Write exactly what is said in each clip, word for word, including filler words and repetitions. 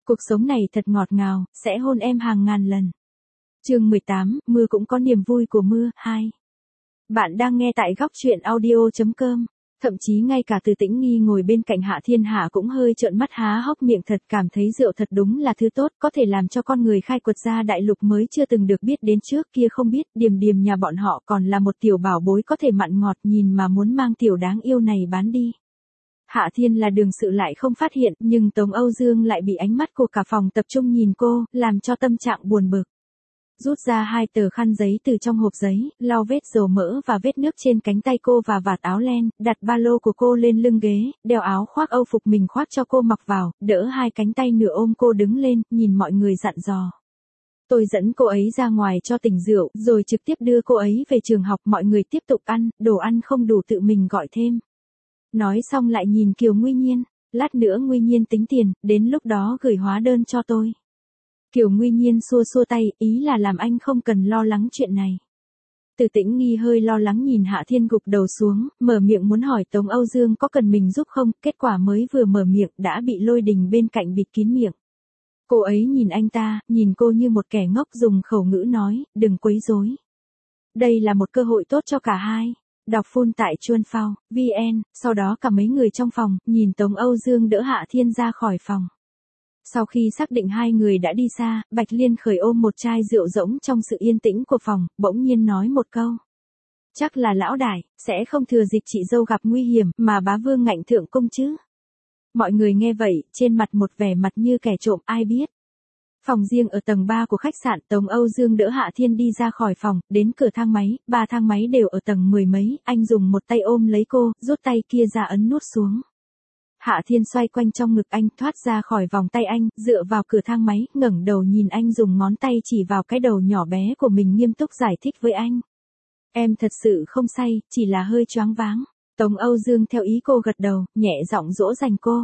Cuộc sống này thật ngọt ngào, sẽ hôn em hàng ngàn lần. Chương mười tám, mưa cũng có niềm vui của mưa, hai. Bạn đang nghe tại góc truyện audio chấm com. Thậm chí ngay cả Từ Tĩnh Nghi ngồi bên cạnh Hạ Thiên Hạ cũng hơi trợn mắt há hốc miệng thật, cảm thấy rượu thật đúng là thứ tốt, có thể làm cho con người khai quật ra đại lục mới chưa từng được biết đến trước kia không biết, Điềm Điềm nhà bọn họ còn là một tiểu bảo bối có thể mặn ngọt, nhìn mà muốn mang tiểu đáng yêu này bán đi. Hạ Thiên là đường sự lại không phát hiện, nhưng Tống Âu Dương lại bị ánh mắt của cả phòng tập trung nhìn cô, làm cho tâm trạng buồn bực. Rút ra hai tờ khăn giấy từ trong hộp giấy, lau vết dầu mỡ và vết nước trên cánh tay cô và vạt áo len, đặt ba lô của cô lên lưng ghế, đeo áo khoác Âu phục mình khoác cho cô mặc vào, đỡ hai cánh tay nửa ôm cô đứng lên, nhìn mọi người dặn dò. Tôi dẫn cô ấy ra ngoài cho tỉnh rượu, rồi trực tiếp đưa cô ấy về trường học, mọi người tiếp tục ăn, đồ ăn không đủ tự mình gọi thêm. Nói xong lại nhìn Kiều Nguy Nhiên, lát nữa Nguy Nhiên tính tiền, đến lúc đó gửi hóa đơn cho tôi. Kiều Nguy Nhiên xua xua tay, ý là làm anh không cần lo lắng chuyện này. Từ Tĩnh Nghi hơi lo lắng nhìn Hạ Thiên gục đầu xuống, mở miệng muốn hỏi Tống Âu Dương có cần mình giúp không, kết quả mới vừa mở miệng đã bị Lôi Đình bên cạnh bịt kín miệng. Cô ấy nhìn anh ta, nhìn cô như một kẻ ngốc, dùng khẩu ngữ nói, đừng quấy rối. Đây là một cơ hội tốt cho cả hai. Đọc full tại chuan phao chấm vn, sau đó cả mấy người trong phòng, nhìn Tống Âu Dương đỡ Hạ Thiên ra khỏi phòng. Sau khi xác định hai người đã đi xa, Bạch Liên khởi ôm một chai rượu rỗng trong sự yên tĩnh của phòng, bỗng nhiên nói một câu. Chắc là lão đại, sẽ không thừa dịp chị dâu gặp nguy hiểm, mà bá vương ngạnh thượng cung chứ. Mọi người nghe vậy, trên mặt một vẻ mặt như kẻ trộm, ai biết. Phòng riêng ở tầng ba của khách sạn, Tống Âu Dương đỡ Hạ Thiên đi ra khỏi phòng, đến cửa thang máy, ba thang máy đều ở tầng mười mấy, anh dùng một tay ôm lấy cô, rút tay kia ra ấn nút xuống. Hạ Thiên xoay quanh trong ngực anh, thoát ra khỏi vòng tay anh, dựa vào cửa thang máy, ngẩng đầu nhìn anh dùng ngón tay chỉ vào cái đầu nhỏ bé của mình, nghiêm túc giải thích với anh. Em thật sự không say, chỉ là hơi choáng váng. Tống Âu Dương theo ý cô gật đầu, nhẹ giọng dỗ dành cô.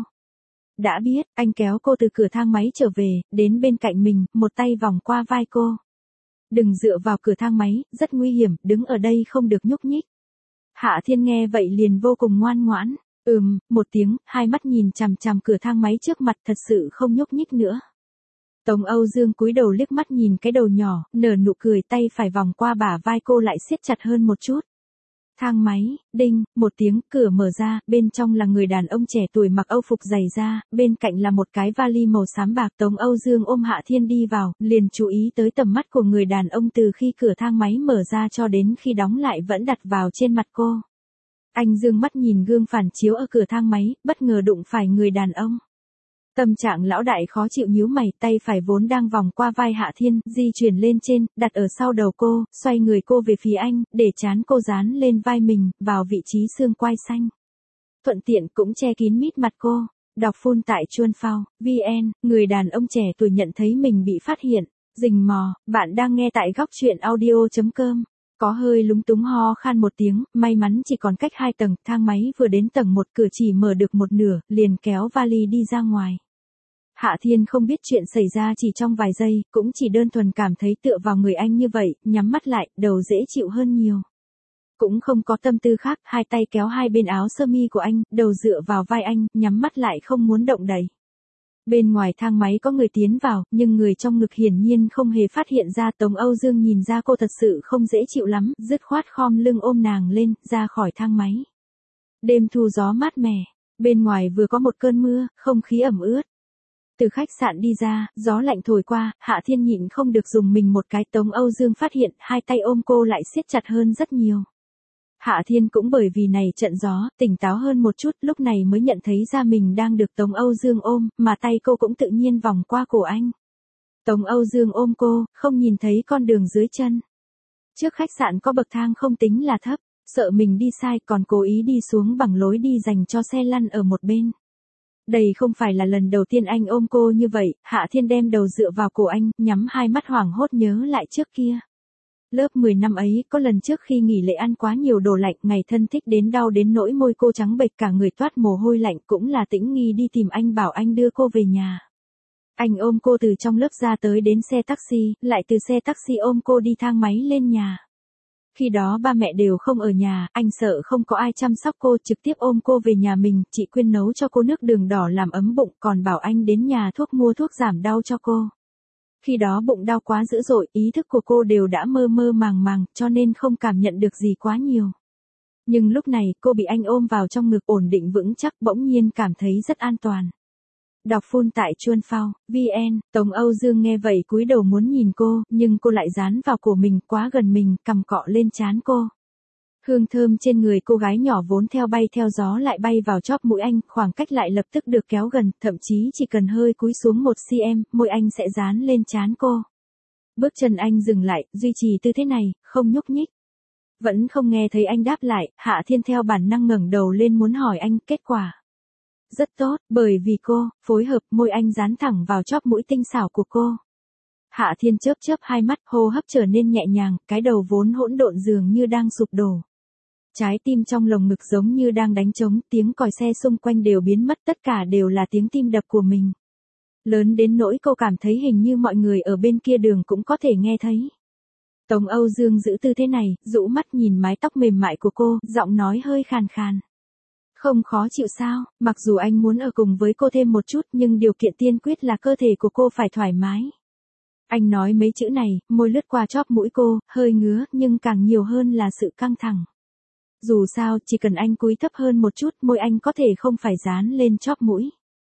Đã biết, anh kéo cô từ cửa thang máy trở về, đến bên cạnh mình, một tay vòng qua vai cô. Đừng dựa vào cửa thang máy, rất nguy hiểm, đứng ở đây không được nhúc nhích. Hạ Thiên nghe vậy liền vô cùng ngoan ngoãn. Ừm, một tiếng, hai mắt nhìn chằm chằm cửa thang máy trước mặt, thật sự không nhúc nhích nữa. Tống Âu Dương cúi đầu liếc mắt nhìn cái đầu nhỏ, nở nụ cười, tay phải vòng qua bả vai cô lại siết chặt hơn một chút. Thang máy, đinh, một tiếng, cửa mở ra, bên trong là người đàn ông trẻ tuổi mặc âu phục dày da, bên cạnh là một cái vali màu xám bạc. Tống Âu Dương ôm Hạ Thiên đi vào, liền chú ý tới tầm mắt của người đàn ông từ khi cửa thang máy mở ra cho đến khi đóng lại vẫn đặt vào trên mặt cô. Anh dương mắt nhìn gương phản chiếu ở cửa thang máy, bất ngờ đụng phải người đàn ông. Tâm trạng lão đại khó chịu, nhíu mày, tay phải vốn đang vòng qua vai Hạ Thiên, di chuyển lên trên, đặt ở sau đầu cô, xoay người cô về phía anh, để trán cô dán lên vai mình, vào vị trí xương quai xanh. Thuận tiện cũng che kín mít mặt cô. Đọc full tại chuan phao chấm vn, người đàn ông trẻ tuổi nhận thấy mình bị phát hiện, rình mò, bạn đang nghe tại góc truyện audio chấm com. Có hơi lúng túng ho khan một tiếng, may mắn chỉ còn cách hai tầng, thang máy vừa đến tầng một, cửa chỉ mở được một nửa, liền kéo vali đi ra ngoài. Hạ Thiên không biết chuyện xảy ra chỉ trong vài giây, cũng chỉ đơn thuần cảm thấy tựa vào người anh như vậy, nhắm mắt lại, đầu dễ chịu hơn nhiều. Cũng không có tâm tư khác, hai tay kéo hai bên áo sơ mi của anh, đầu dựa vào vai anh, nhắm mắt lại không muốn động đậy. Bên ngoài thang máy có người tiến vào, nhưng người trong ngực hiển nhiên không hề phát hiện ra. Tống Âu Dương nhìn ra cô thật sự không dễ chịu lắm, dứt khoát khom lưng ôm nàng lên, ra khỏi thang máy. Đêm thu gió mát mẻ, bên ngoài vừa có một cơn mưa, không khí ẩm ướt. Từ khách sạn đi ra, gió lạnh thổi qua, Hạ Thiên nhịn không được dùng mình một cái. Tống Âu Dương phát hiện, hai tay ôm cô lại siết chặt hơn rất nhiều. Hạ Thiên cũng bởi vì này trận gió, tỉnh táo hơn một chút, lúc này mới nhận thấy ra mình đang được Tống Âu Dương ôm, mà tay cô cũng tự nhiên vòng qua cổ anh. Tống Âu Dương ôm cô, không nhìn thấy con đường dưới chân. Trước khách sạn có bậc thang không tính là thấp, sợ mình đi sai còn cố ý đi xuống bằng lối đi dành cho xe lăn ở một bên. Đây không phải là lần đầu tiên anh ôm cô như vậy. Hạ Thiên đem đầu dựa vào cổ anh, nhắm hai mắt hoảng hốt nhớ lại trước kia. Lớp mười năm ấy, có lần trước khi nghỉ lễ ăn quá nhiều đồ lạnh, ngày thân thích đến đau đến nỗi môi cô trắng bệch cả người toát mồ hôi lạnh, cũng là Tĩnh Nghi đi tìm anh bảo anh đưa cô về nhà. Anh ôm cô từ trong lớp ra tới đến xe taxi, lại từ xe taxi ôm cô đi thang máy lên nhà. Khi đó ba mẹ đều không ở nhà, anh sợ không có ai chăm sóc cô, trực tiếp ôm cô về nhà mình, chị Quyên nấu cho cô nước đường đỏ làm ấm bụng, còn bảo anh đến nhà thuốc mua thuốc giảm đau cho cô. Khi đó bụng đau quá dữ dội, ý thức của cô đều đã mơ mơ màng màng, cho nên không cảm nhận được gì quá nhiều. Nhưng lúc này, cô bị anh ôm vào trong ngực ổn định vững chắc, bỗng nhiên cảm thấy rất an toàn. Đọc full tại chuan phao chấm vn, Tống Âu Dương nghe vậy cúi đầu muốn nhìn cô, nhưng cô lại dán vào cổ mình, quá gần mình, cằm cọ lên trán cô. Hương thơm trên người cô gái nhỏ vốn theo bay theo gió lại bay vào chóp mũi anh, khoảng cách lại lập tức được kéo gần, thậm chí chỉ cần hơi cúi xuống một xăng-ti-mét, môi anh sẽ dán lên trán cô. Bước chân anh dừng lại, duy trì tư thế này, không nhúc nhích. Vẫn không nghe thấy anh đáp lại, Hạ Thiên theo bản năng ngẩng đầu lên muốn hỏi anh, kết quả. Rất tốt, bởi vì cô, phối hợp, môi anh dán thẳng vào chóp mũi tinh xảo của cô. Hạ Thiên chớp chớp hai mắt, hô hấp trở nên nhẹ nhàng, cái đầu vốn hỗn độn dường như đang sụp đổ. Trái tim trong lồng ngực giống như đang đánh trống, tiếng còi xe xung quanh đều biến mất, tất cả đều là tiếng tim đập của mình. Lớn đến nỗi cô cảm thấy hình như mọi người ở bên kia đường cũng có thể nghe thấy. Tống Âu Dương giữ tư thế này, rũ mắt nhìn mái tóc mềm mại của cô, giọng nói hơi khàn khàn. Không khó chịu sao, mặc dù anh muốn ở cùng với cô thêm một chút nhưng điều kiện tiên quyết là cơ thể của cô phải thoải mái. Anh nói mấy chữ này, môi lướt qua chóp mũi cô, hơi ngứa, nhưng càng nhiều hơn là sự căng thẳng. Dù sao, chỉ cần anh cúi thấp hơn một chút, môi anh có thể không phải dán lên chóp mũi.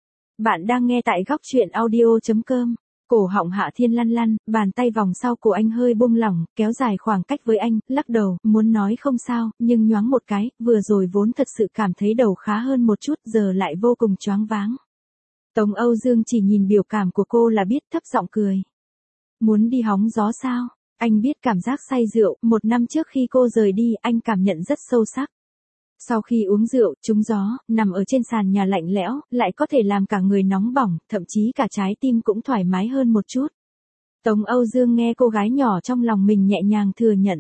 Bạn đang nghe tại góc truyện audio chấm com. Cổ họng Hạ Thiên lăn lăn, bàn tay vòng sau cổ anh hơi buông lỏng, kéo dài khoảng cách với anh, lắc đầu, muốn nói không sao, nhưng nhoáng một cái, vừa rồi vốn thật sự cảm thấy đầu khá hơn một chút, giờ lại vô cùng choáng váng. Tống Âu Dương chỉ nhìn biểu cảm của cô là biết, thấp giọng cười. Muốn đi hóng gió sao? Anh biết cảm giác say rượu, một năm trước khi cô rời đi, anh cảm nhận rất sâu sắc. Sau khi uống rượu, trúng gió, nằm ở trên sàn nhà lạnh lẽo, lại có thể làm cả người nóng bỏng, thậm chí cả trái tim cũng thoải mái hơn một chút. Tống Âu Dương nghe cô gái nhỏ trong lòng mình nhẹ nhàng thừa nhận.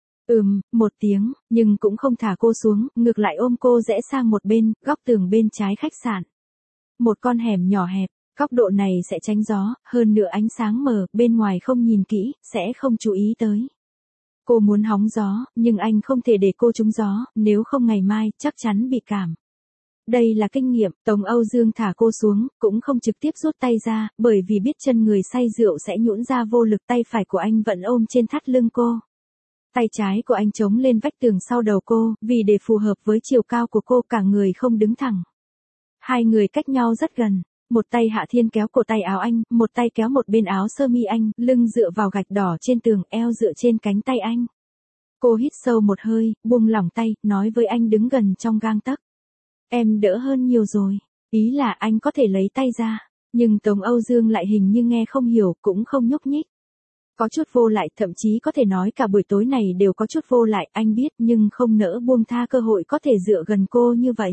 Ừm, một tiếng, nhưng cũng không thả cô xuống, ngược lại ôm cô rẽ sang một bên, góc tường bên trái khách sạn. Một con hẻm nhỏ hẹp, góc độ này sẽ tránh gió, hơn nữa ánh sáng mờ, bên ngoài không nhìn kỹ, sẽ không chú ý tới. Cô muốn hóng gió, nhưng anh không thể để cô trúng gió, nếu không ngày mai, chắc chắn bị cảm. Đây là kinh nghiệm, Tống Âu Dương thả cô xuống, cũng không trực tiếp rút tay ra, bởi vì biết chân người say rượu sẽ nhũn ra vô lực, tay phải của anh vẫn ôm trên thắt lưng cô. Tay trái của anh chống lên vách tường sau đầu cô, vì để phù hợp với chiều cao của cô cả người không đứng thẳng. Hai người cách nhau rất gần. Một tay Hạ Thiên kéo cổ tay áo anh, một tay kéo một bên áo sơ mi anh, lưng dựa vào gạch đỏ trên tường, eo dựa trên cánh tay anh. Cô hít sâu một hơi, buông lỏng tay, nói với anh đứng gần trong gang tấc. Em đỡ hơn nhiều rồi. Ý là anh có thể lấy tay ra. Nhưng Tống Âu Dương lại hình như nghe không hiểu, cũng không nhúc nhích. Có chút vô lại, thậm chí có thể nói cả buổi tối này đều có chút vô lại, anh biết, nhưng không nỡ buông tha cơ hội có thể dựa gần cô như vậy.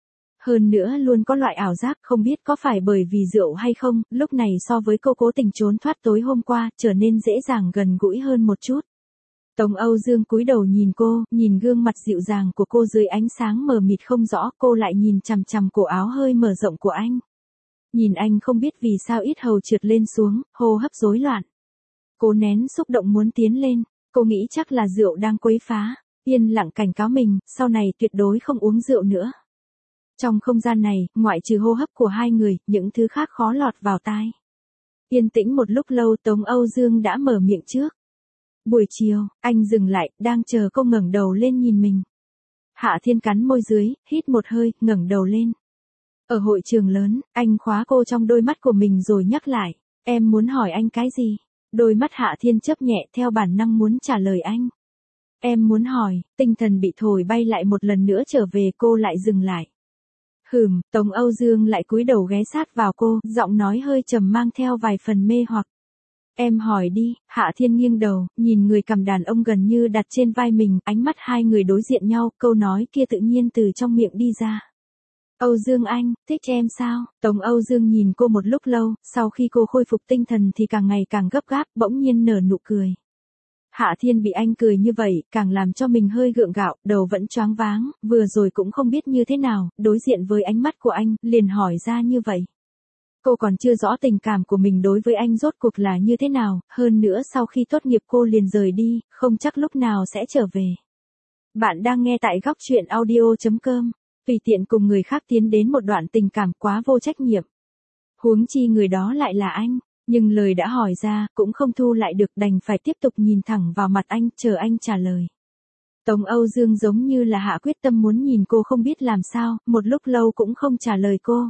Hơn nữa luôn có loại ảo giác, không biết có phải bởi vì rượu hay không, lúc này so với cô cố tình trốn thoát tối hôm qua, trở nên dễ dàng gần gũi hơn một chút. Tống Âu Dương cúi đầu nhìn cô, nhìn gương mặt dịu dàng của cô dưới ánh sáng mờ mịt không rõ, cô lại nhìn chằm chằm cổ áo hơi mở rộng của anh. Nhìn anh không biết vì sao ít hầu trượt lên xuống, hô hấp rối loạn. Cô nén xúc động muốn tiến lên, cô nghĩ chắc là rượu đang quấy phá, yên lặng cảnh cáo mình, sau này tuyệt đối không uống rượu nữa. Trong không gian này, ngoại trừ hô hấp của hai người, những thứ khác khó lọt vào tai. Yên tĩnh một lúc lâu, Tống Âu Dương đã mở miệng trước. Buổi chiều, anh dừng lại, đang chờ cô ngẩng đầu lên nhìn mình. Hạ Thiên cắn môi dưới, hít một hơi, ngẩng đầu lên. Ở hội trường lớn, anh khóa cô trong đôi mắt của mình rồi nhắc lại. Em muốn hỏi anh cái gì? Đôi mắt Hạ Thiên chớp nhẹ theo bản năng muốn trả lời anh. Em muốn hỏi, tinh thần bị thổi bay lại một lần nữa trở về, cô lại dừng lại. Hừm, Tống Âu Dương lại cúi đầu ghé sát vào cô, giọng nói hơi trầm mang theo vài phần mê hoặc. Em hỏi đi, Hạ Thiên nghiêng đầu, nhìn người cầm đàn ông gần như đặt trên vai mình, ánh mắt hai người đối diện nhau, câu nói kia tự nhiên từ trong miệng đi ra. Âu Dương anh, thích em sao? Tống Âu Dương nhìn cô một lúc lâu, sau khi cô khôi phục tinh thần thì càng ngày càng gấp gáp, bỗng nhiên nở nụ cười. Hạ Thiên bị anh cười như vậy, càng làm cho mình hơi gượng gạo, đầu vẫn choáng váng, vừa rồi cũng không biết như thế nào, đối diện với ánh mắt của anh, liền hỏi ra như vậy. Cô còn chưa rõ tình cảm của mình đối với anh rốt cuộc là như thế nào, hơn nữa sau khi tốt nghiệp cô liền rời đi, không chắc lúc nào sẽ trở về. Bạn đang nghe tại góc chuyện audio chấm com, tùy tiện cùng người khác tiến đến một đoạn tình cảm quá vô trách nhiệm. Huống chi người đó lại là anh, nhưng lời đã hỏi ra cũng không thu lại được, đành phải tiếp tục nhìn thẳng vào mặt anh, chờ anh trả lời. Tống Âu Dương giống như là hạ quyết tâm muốn nhìn cô không biết làm sao, một lúc lâu cũng không trả lời cô.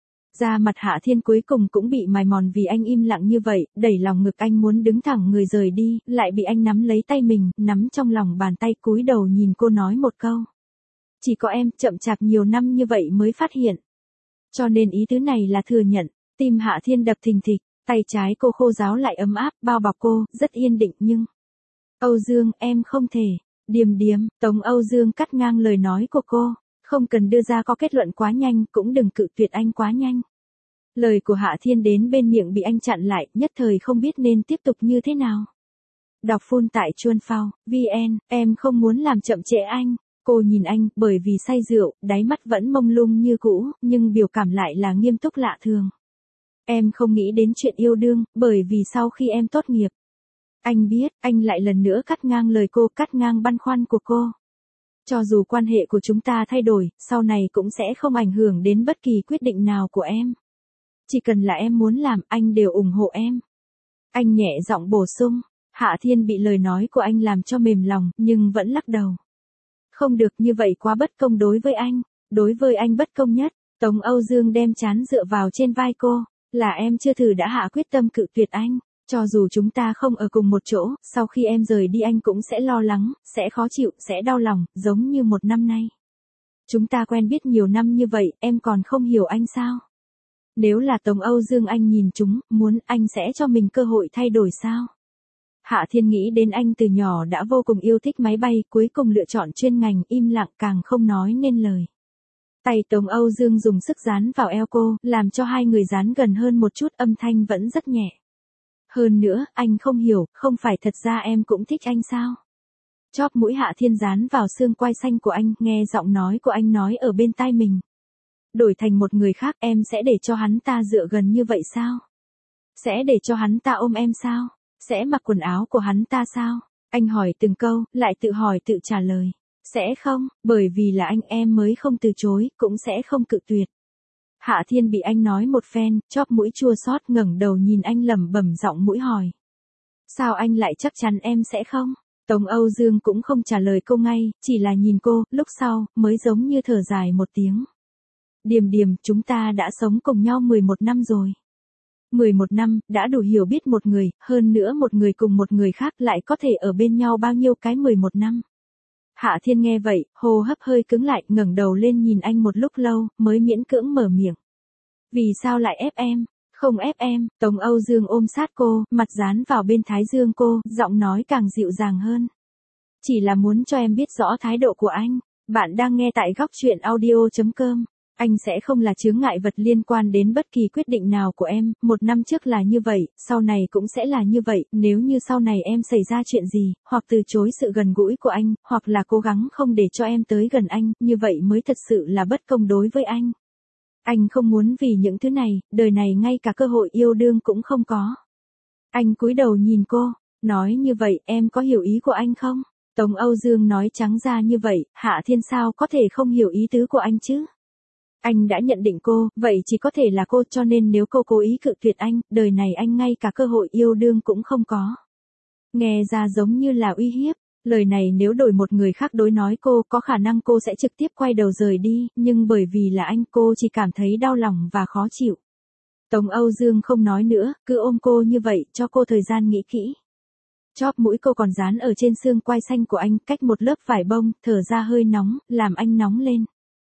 Da mặt Hạ Thiên cuối cùng cũng bị mài mòn vì anh im lặng như vậy, đẩy lòng ngực anh muốn đứng thẳng người rời đi, lại bị anh nắm lấy tay mình, nắm trong lòng bàn tay cúi đầu nhìn cô nói một câu. Chỉ có em, chậm chạp nhiều năm như vậy mới phát hiện. Cho nên ý tứ này là thừa nhận, tim Hạ Thiên đập thình thịch, tay trái cô khô ráo lại ấm áp, bao bọc cô, rất yên định nhưng... Âu Dương, em không thể, Điềm điềm, Tống Âu Dương cắt ngang lời nói của cô. Không cần đưa ra có kết luận quá nhanh, cũng đừng cự tuyệt anh quá nhanh. Lời của Hạ Thiên đến bên miệng bị anh chặn lại, nhất thời không biết nên tiếp tục như thế nào. Đọc full tại chuan phao, vn, em không muốn làm chậm trễ anh. Cô nhìn anh, bởi vì say rượu, đáy mắt vẫn mông lung như cũ, nhưng biểu cảm lại là nghiêm túc lạ thường. Em không nghĩ đến chuyện yêu đương, bởi vì sau khi em tốt nghiệp. Anh biết, anh lại lần nữa cắt ngang lời cô, cắt ngang băn khoăn của cô. Cho dù quan hệ của chúng ta thay đổi, sau này cũng sẽ không ảnh hưởng đến bất kỳ quyết định nào của em. Chỉ cần là em muốn làm, anh đều ủng hộ em. Anh nhẹ giọng bổ sung. Hạ Thiên bị lời nói của anh làm cho mềm lòng, nhưng vẫn lắc đầu. Không được, như vậy quá bất công đối với anh. Đối với anh bất công nhất. Tống Âu Dương đem trán dựa vào trên vai cô. Là em chưa thử đã hạ quyết tâm cự tuyệt anh. Cho dù chúng ta không ở cùng một chỗ, sau khi em rời đi anh cũng sẽ lo lắng, sẽ khó chịu, sẽ đau lòng, giống như một năm nay. Chúng ta quen biết nhiều năm như vậy, em còn không hiểu anh sao? Nếu là Tống Âu Dương anh nhìn chúng, muốn anh sẽ cho mình cơ hội thay đổi sao? Hạ Thiên nghĩ đến anh từ nhỏ đã vô cùng yêu thích máy bay, cuối cùng lựa chọn chuyên ngành, im lặng càng không nói nên lời. Tay Tống Âu Dương dùng sức dán vào eo cô, làm cho hai người dán gần hơn một chút, âm thanh vẫn rất nhẹ. Hơn nữa, anh không hiểu, không phải thật ra em cũng thích anh sao? Chóp mũi Hạ Thiên dán vào xương quai xanh của anh, nghe giọng nói của anh nói ở bên tai mình. Đổi thành một người khác, em sẽ để cho hắn ta dựa gần như vậy sao? Sẽ để cho hắn ta ôm em sao? Sẽ mặc quần áo của hắn ta sao? Anh hỏi từng câu, lại tự hỏi tự trả lời. Sẽ không, bởi vì là anh em mới không từ chối, cũng sẽ không cự tuyệt. Hạ Thiên bị anh nói một phen, chóp mũi chua xót, ngẩng đầu nhìn anh lẩm bẩm giọng mũi hỏi. Sao anh lại chắc chắn em sẽ không? Tống Âu Dương cũng không trả lời cô ngay, chỉ là nhìn cô, lúc sau, mới giống như thở dài một tiếng. Điềm điềm, chúng ta đã sống cùng nhau mười một năm rồi. mười một năm, đã đủ hiểu biết một người, hơn nữa một người cùng một người khác lại có thể ở bên nhau bao nhiêu cái mười một năm. Hạ Thiên nghe vậy, hô hấp hơi cứng lại, ngẩng đầu lên nhìn anh một lúc lâu, mới miễn cưỡng mở miệng. Vì sao lại ép em? Không ép em. Tống Âu Dương ôm sát cô, mặt dán vào bên thái dương cô, giọng nói càng dịu dàng hơn. Chỉ là muốn cho em biết rõ thái độ của anh. Bạn đang nghe tại góc chuyện audio chấm com. Anh sẽ không là chướng ngại vật liên quan đến bất kỳ quyết định nào của em, một năm trước là như vậy, sau này cũng sẽ là như vậy, nếu như sau này em xảy ra chuyện gì, hoặc từ chối sự gần gũi của anh, hoặc là cố gắng không để cho em tới gần anh, như vậy mới thật sự là bất công đối với anh. Anh không muốn vì những thứ này, đời này ngay cả cơ hội yêu đương cũng không có. Anh cúi đầu nhìn cô, nói như vậy, em có hiểu ý của anh không? Tống Âu Dương nói trắng ra như vậy, Hạ Thiên sao có thể không hiểu ý tứ của anh chứ? Anh đã nhận định cô, vậy chỉ có thể là cô, cho nên nếu cô cố ý cự tuyệt anh, đời này anh ngay cả cơ hội yêu đương cũng không có. Nghe ra giống như là uy hiếp, lời này nếu đổi một người khác đối nói cô, có khả năng cô sẽ trực tiếp quay đầu rời đi, nhưng bởi vì là anh, cô chỉ cảm thấy đau lòng và khó chịu. Tống Âu Dương không nói nữa, cứ ôm cô như vậy, cho cô thời gian nghĩ kỹ. Chóp mũi cô còn dán ở trên xương quai xanh của anh, cách một lớp vải bông, thở ra hơi nóng, làm anh nóng lên.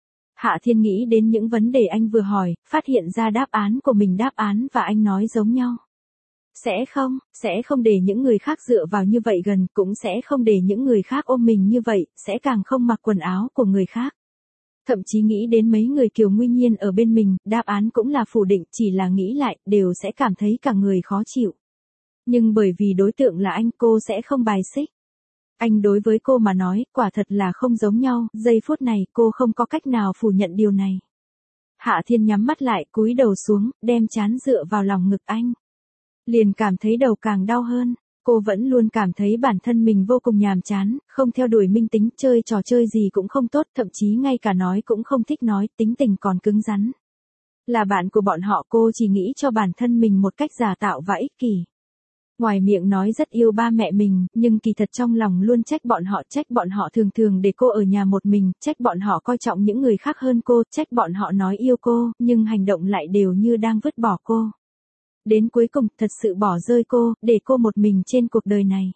Hạ Thiên nghĩ đến những vấn đề anh vừa hỏi, phát hiện ra đáp án của mình, đáp án và anh nói giống nhau. Sẽ không, sẽ không để những người khác dựa vào như vậy gần, cũng sẽ không để những người khác ôm mình như vậy, sẽ càng không mặc quần áo của người khác. Thậm chí nghĩ đến mấy người Kiều Nguy Nhiên ở bên mình, đáp án cũng là phủ định, chỉ là nghĩ lại, đều sẽ cảm thấy cả người khó chịu. Nhưng bởi vì đối tượng là anh, cô sẽ không bài xích. Anh đối với cô mà nói, quả thật là không giống nhau, giây phút này cô không có cách nào phủ nhận điều này. Hạ Thiên nhắm mắt lại, cúi đầu xuống, đem trán dựa vào lòng ngực anh. Liền cảm thấy đầu càng đau hơn. Cô vẫn luôn cảm thấy bản thân mình vô cùng nhàm chán, không theo đuổi minh tính, chơi trò chơi gì cũng không tốt, thậm chí ngay cả nói cũng không thích nói, tính tình còn cứng rắn. Là bạn của bọn họ, cô chỉ nghĩ cho bản thân mình một cách giả tạo và ích kỷ. Ngoài miệng nói rất yêu ba mẹ mình, nhưng kỳ thật trong lòng luôn trách bọn họ, trách bọn họ thường thường để cô ở nhà một mình, trách bọn họ coi trọng những người khác hơn cô, trách bọn họ nói yêu cô, nhưng hành động lại đều như đang vứt bỏ cô. Đến cuối cùng, thật sự bỏ rơi cô, để cô một mình trên cuộc đời này.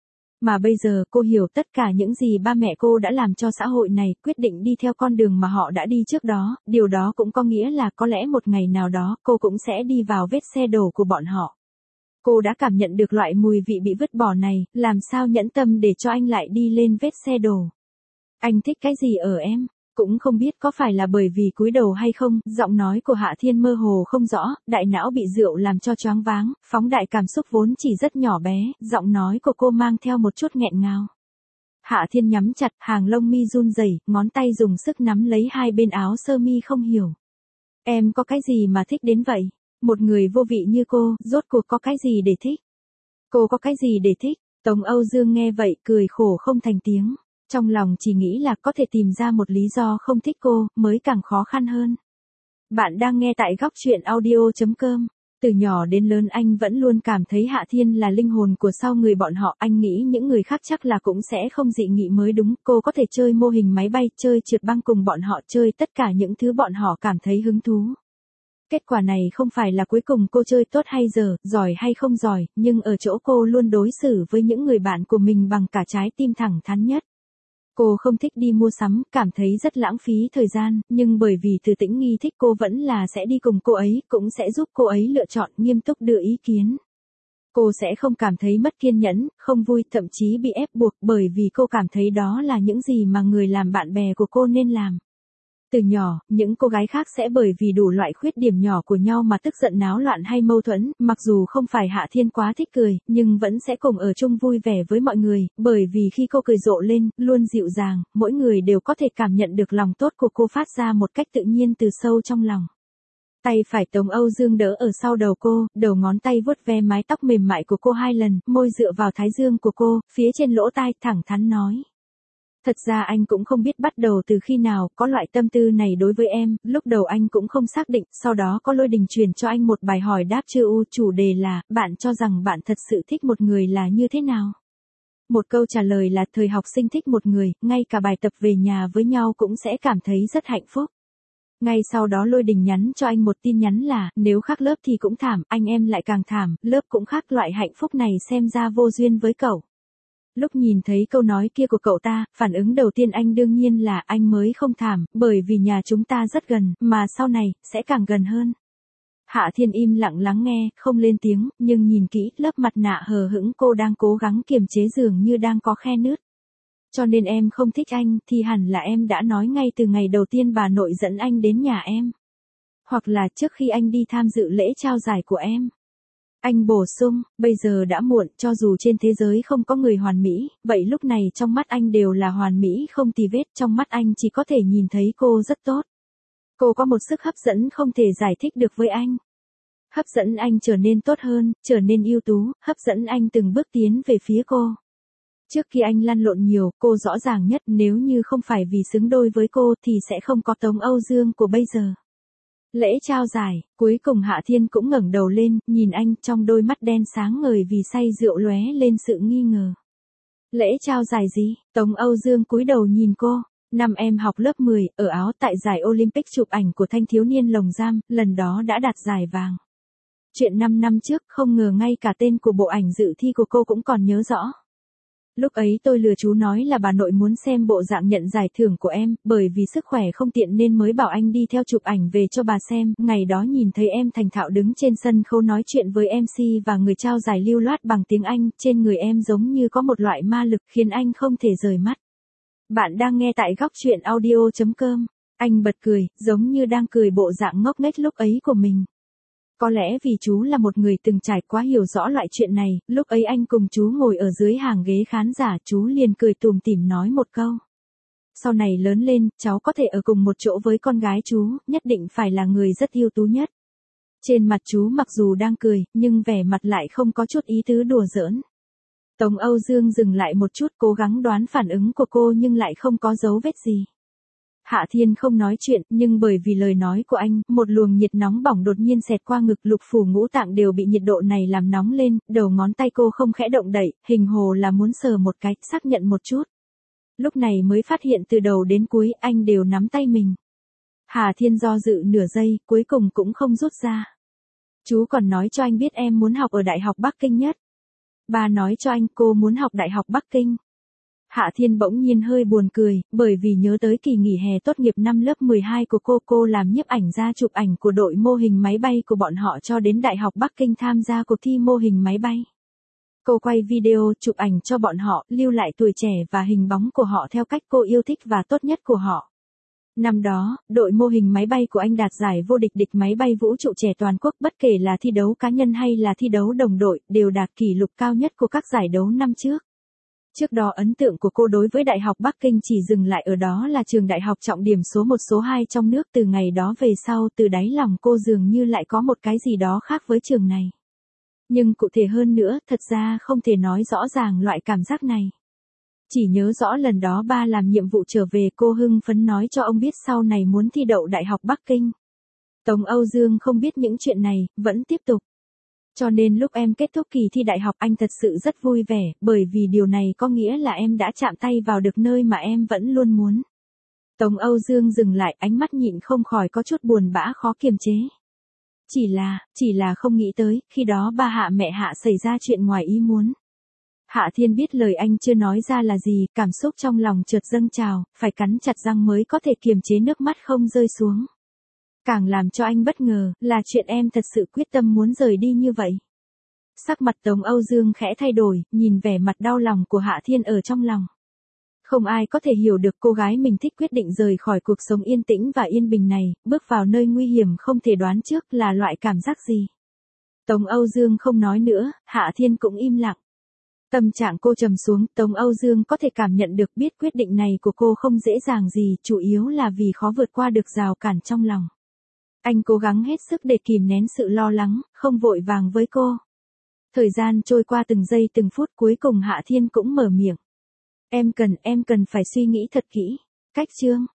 Mà bây giờ cô hiểu tất cả những gì ba mẹ cô đã làm cho xã hội này, quyết định đi theo con đường mà họ đã đi trước đó, điều đó cũng có nghĩa là có lẽ một ngày nào đó cô cũng sẽ đi vào vết xe đổ của bọn họ. Cô đã cảm nhận được loại mùi vị bị vứt bỏ này, làm sao nhẫn tâm để cho anh lại đi lên vết xe đổ. Anh thích cái gì ở em? Cũng không biết có phải là bởi vì cúi đầu hay không, giọng nói của Hạ Thiên mơ hồ không rõ, đại não bị rượu làm cho choáng váng, phóng đại cảm xúc vốn chỉ rất nhỏ bé, giọng nói của cô mang theo một chút nghẹn ngào. Hạ Thiên nhắm chặt, hàng lông mi run rẩy, ngón tay dùng sức nắm lấy hai bên áo sơ mi không hiểu. Em có cái gì mà thích đến vậy? Một người vô vị như cô, rốt cuộc có cái gì để thích? Cô có cái gì để thích? Tống Âu Dương nghe vậy, cười khổ không thành tiếng. Trong lòng chỉ nghĩ là có thể tìm ra một lý do không thích cô, mới càng khó khăn hơn. Bạn đang nghe tại góc truyện audio chấm com. Từ nhỏ đến lớn anh vẫn luôn cảm thấy Hạ Thiên là linh hồn của sau người bọn họ. Anh nghĩ những người khác chắc là cũng sẽ không dị nghị mới đúng. Cô có thể chơi mô hình máy bay, chơi trượt băng cùng bọn họ, chơi tất cả những thứ bọn họ cảm thấy hứng thú. Kết quả này không phải là cuối cùng cô chơi tốt hay dở, giỏi hay không giỏi, nhưng ở chỗ cô luôn đối xử với những người bạn của mình bằng cả trái tim thẳng thắn nhất. Cô không thích đi mua sắm, cảm thấy rất lãng phí thời gian, nhưng bởi vì Từ Tĩnh Nghi thích cô vẫn là sẽ đi cùng cô ấy, cũng sẽ giúp cô ấy lựa chọn, nghiêm túc đưa ý kiến. Cô sẽ không cảm thấy mất kiên nhẫn, không vui, thậm chí bị ép buộc, bởi vì cô cảm thấy đó là những gì mà người làm bạn bè của cô nên làm. Từ nhỏ, những cô gái khác sẽ bởi vì đủ loại khuyết điểm nhỏ của nhau mà tức giận náo loạn hay mâu thuẫn, mặc dù không phải Hạ Thiên quá thích cười, nhưng vẫn sẽ cùng ở chung vui vẻ với mọi người, bởi vì khi cô cười rộ lên, luôn dịu dàng, mỗi người đều có thể cảm nhận được lòng tốt của cô phát ra một cách tự nhiên từ sâu trong lòng. Tay phải Tống Âu Dương đỡ ở sau đầu cô, đầu ngón tay vuốt ve mái tóc mềm mại của cô hai lần, môi dựa vào thái dương của cô, phía trên lỗ tai, thẳng thắn nói. Thật ra anh cũng không biết bắt đầu từ khi nào có loại tâm tư này đối với em, lúc đầu anh cũng không xác định, sau đó có Lôi Đình truyền cho anh một bài hỏi đáp chữ U, chủ đề là, bạn cho rằng bạn thật sự thích một người là như thế nào? Một câu trả lời là thời học sinh thích một người, ngay cả bài tập về nhà với nhau cũng sẽ cảm thấy rất hạnh phúc. Ngay sau đó Lôi Đình nhắn cho anh một tin nhắn là, nếu khác lớp thì cũng thảm, anh em lại càng thảm, lớp cũng khác, loại hạnh phúc này xem ra vô duyên với cậu. Lúc nhìn thấy câu nói kia của cậu ta, phản ứng đầu tiên anh đương nhiên là anh mới không thảm, bởi vì nhà chúng ta rất gần, mà sau này, sẽ càng gần hơn. Hạ Thiên im lặng lắng nghe, không lên tiếng, nhưng nhìn kỹ, lớp mặt nạ hờ hững cô đang cố gắng kiềm chế dường như đang có khe nứt. Cho nên em không thích anh, thì hẳn là em đã nói ngay từ ngày đầu tiên bà nội dẫn anh đến nhà em. Hoặc là trước khi anh đi tham dự lễ trao giải của em. Anh bổ sung, bây giờ đã muộn, cho dù trên thế giới không có người hoàn mỹ, vậy lúc này trong mắt anh đều là hoàn mỹ không tì vết, trong mắt anh chỉ có thể nhìn thấy cô rất tốt. Cô có một sức hấp dẫn không thể giải thích được với anh. Hấp dẫn anh trở nên tốt hơn, trở nên ưu tú, hấp dẫn anh từng bước tiến về phía cô. Trước khi anh lăn lộn nhiều, cô rõ ràng nhất, nếu như không phải vì xứng đôi với cô thì sẽ không có Tống Âu Dương của bây giờ. Lễ trao giải, cuối cùng Hạ Thiên cũng ngẩng đầu lên, nhìn anh, trong đôi mắt đen sáng ngời vì say rượu lóe lên sự nghi ngờ. Lễ trao giải gì? Tống Âu Dương cúi đầu nhìn cô. Năm em học lớp mười, ở Áo tại giải Olympic chụp ảnh của thanh thiếu niên lồng giam, lần đó đã đạt giải vàng. Chuyện năm năm trước, không ngờ ngay cả tên của bộ ảnh dự thi của cô cũng còn nhớ rõ. Lúc ấy tôi lừa chú nói là bà nội muốn xem bộ dạng nhận giải thưởng của em, bởi vì sức khỏe không tiện nên mới bảo anh đi theo chụp ảnh về cho bà xem. Ngày đó nhìn thấy em thành thạo đứng trên sân khấu nói chuyện với em xê và người trao giải lưu loát bằng tiếng Anh, trên người em giống như có một loại ma lực khiến anh không thể rời mắt. Bạn đang nghe tại góc truyện audio chấm com. Anh bật cười, giống như đang cười bộ dạng ngốc nghếch lúc ấy của mình. Có lẽ vì chú là một người từng trải quá hiểu rõ loại chuyện này, lúc ấy anh cùng chú ngồi ở dưới hàng ghế khán giả, chú liền cười tùm tỉm nói một câu. Sau này lớn lên, cháu có thể ở cùng một chỗ với con gái chú, nhất định phải là người rất ưu tú nhất. Trên mặt chú mặc dù đang cười, nhưng vẻ mặt lại không có chút ý tứ đùa giỡn. Tống Âu Dương dừng lại một chút, cố gắng đoán phản ứng của cô nhưng lại không có dấu vết gì. Hạ Thiên không nói chuyện, nhưng bởi vì lời nói của anh, một luồng nhiệt nóng bỏng đột nhiên xẹt qua ngực, lục phủ ngũ tạng đều bị nhiệt độ này làm nóng lên, đầu ngón tay cô không khẽ động đậy, hình hồ là muốn sờ một cái, xác nhận một chút. Lúc này mới phát hiện từ đầu đến cuối anh đều nắm tay mình. Hạ Thiên do dự nửa giây, cuối cùng cũng không rút ra. Chú còn nói cho anh biết em muốn học ở Đại học Bắc Kinh nhất. Ba nói cho anh cô muốn học Đại học Bắc Kinh. Hạ Thiên bỗng nhiên hơi buồn cười, bởi vì nhớ tới kỳ nghỉ hè tốt nghiệp năm lớp mười hai của cô. Cô làm nhiếp ảnh ra chụp ảnh của đội mô hình máy bay của bọn họ cho đến Đại học Bắc Kinh tham gia cuộc thi mô hình máy bay. Cô quay video chụp ảnh cho bọn họ, lưu lại tuổi trẻ và hình bóng của họ theo cách cô yêu thích và tốt nhất của họ. Năm đó, đội mô hình máy bay của anh đạt giải vô địch địch máy bay vũ trụ trẻ toàn quốc, bất kể là thi đấu cá nhân hay là thi đấu đồng đội, đều đạt kỷ lục cao nhất của các giải đấu năm trước. Trước đó ấn tượng của cô đối với Đại học Bắc Kinh chỉ dừng lại ở đó là trường đại học trọng điểm số một số hai trong nước. Từ ngày đó về sau, từ đáy lòng cô dường như lại có một cái gì đó khác với trường này. Nhưng cụ thể hơn nữa, thật ra không thể nói rõ ràng loại cảm giác này. Chỉ nhớ rõ lần đó ba làm nhiệm vụ trở về, cô hưng phấn nói cho ông biết sau này muốn thi đậu Đại học Bắc Kinh. Tống Âu Dương không biết những chuyện này, vẫn tiếp tục. Cho nên lúc em kết thúc kỳ thi đại học anh thật sự rất vui vẻ, bởi vì điều này có nghĩa là em đã chạm tay vào được nơi mà em vẫn luôn muốn. Tống Âu Dương dừng lại, ánh mắt nhịn không khỏi có chút buồn bã khó kiềm chế. Chỉ là, chỉ là không nghĩ tới, khi đó ba Hạ mẹ Hạ xảy ra chuyện ngoài ý muốn. Hạ Thiên biết lời anh chưa nói ra là gì, cảm xúc trong lòng chợt dâng trào, phải cắn chặt răng mới có thể kiềm chế nước mắt không rơi xuống. Càng làm cho anh bất ngờ, là chuyện em thật sự quyết tâm muốn rời đi như vậy. Sắc mặt Tống Âu Dương khẽ thay đổi, nhìn vẻ mặt đau lòng của Hạ Thiên ở trong lòng. Không ai có thể hiểu được cô gái mình thích quyết định rời khỏi cuộc sống yên tĩnh và yên bình này, bước vào nơi nguy hiểm không thể đoán trước là loại cảm giác gì. Tống Âu Dương không nói nữa, Hạ Thiên cũng im lặng. Tâm trạng cô trầm xuống, Tống Âu Dương có thể cảm nhận được, biết quyết định này của cô không dễ dàng gì, chủ yếu là vì khó vượt qua được rào cản trong lòng. Anh cố gắng hết sức để kìm nén sự lo lắng, không vội vàng với cô. Thời gian trôi qua từng giây từng phút, cuối cùng Hạ Thiên cũng mở miệng. Em cần, em cần phải suy nghĩ thật kỹ. Cách chương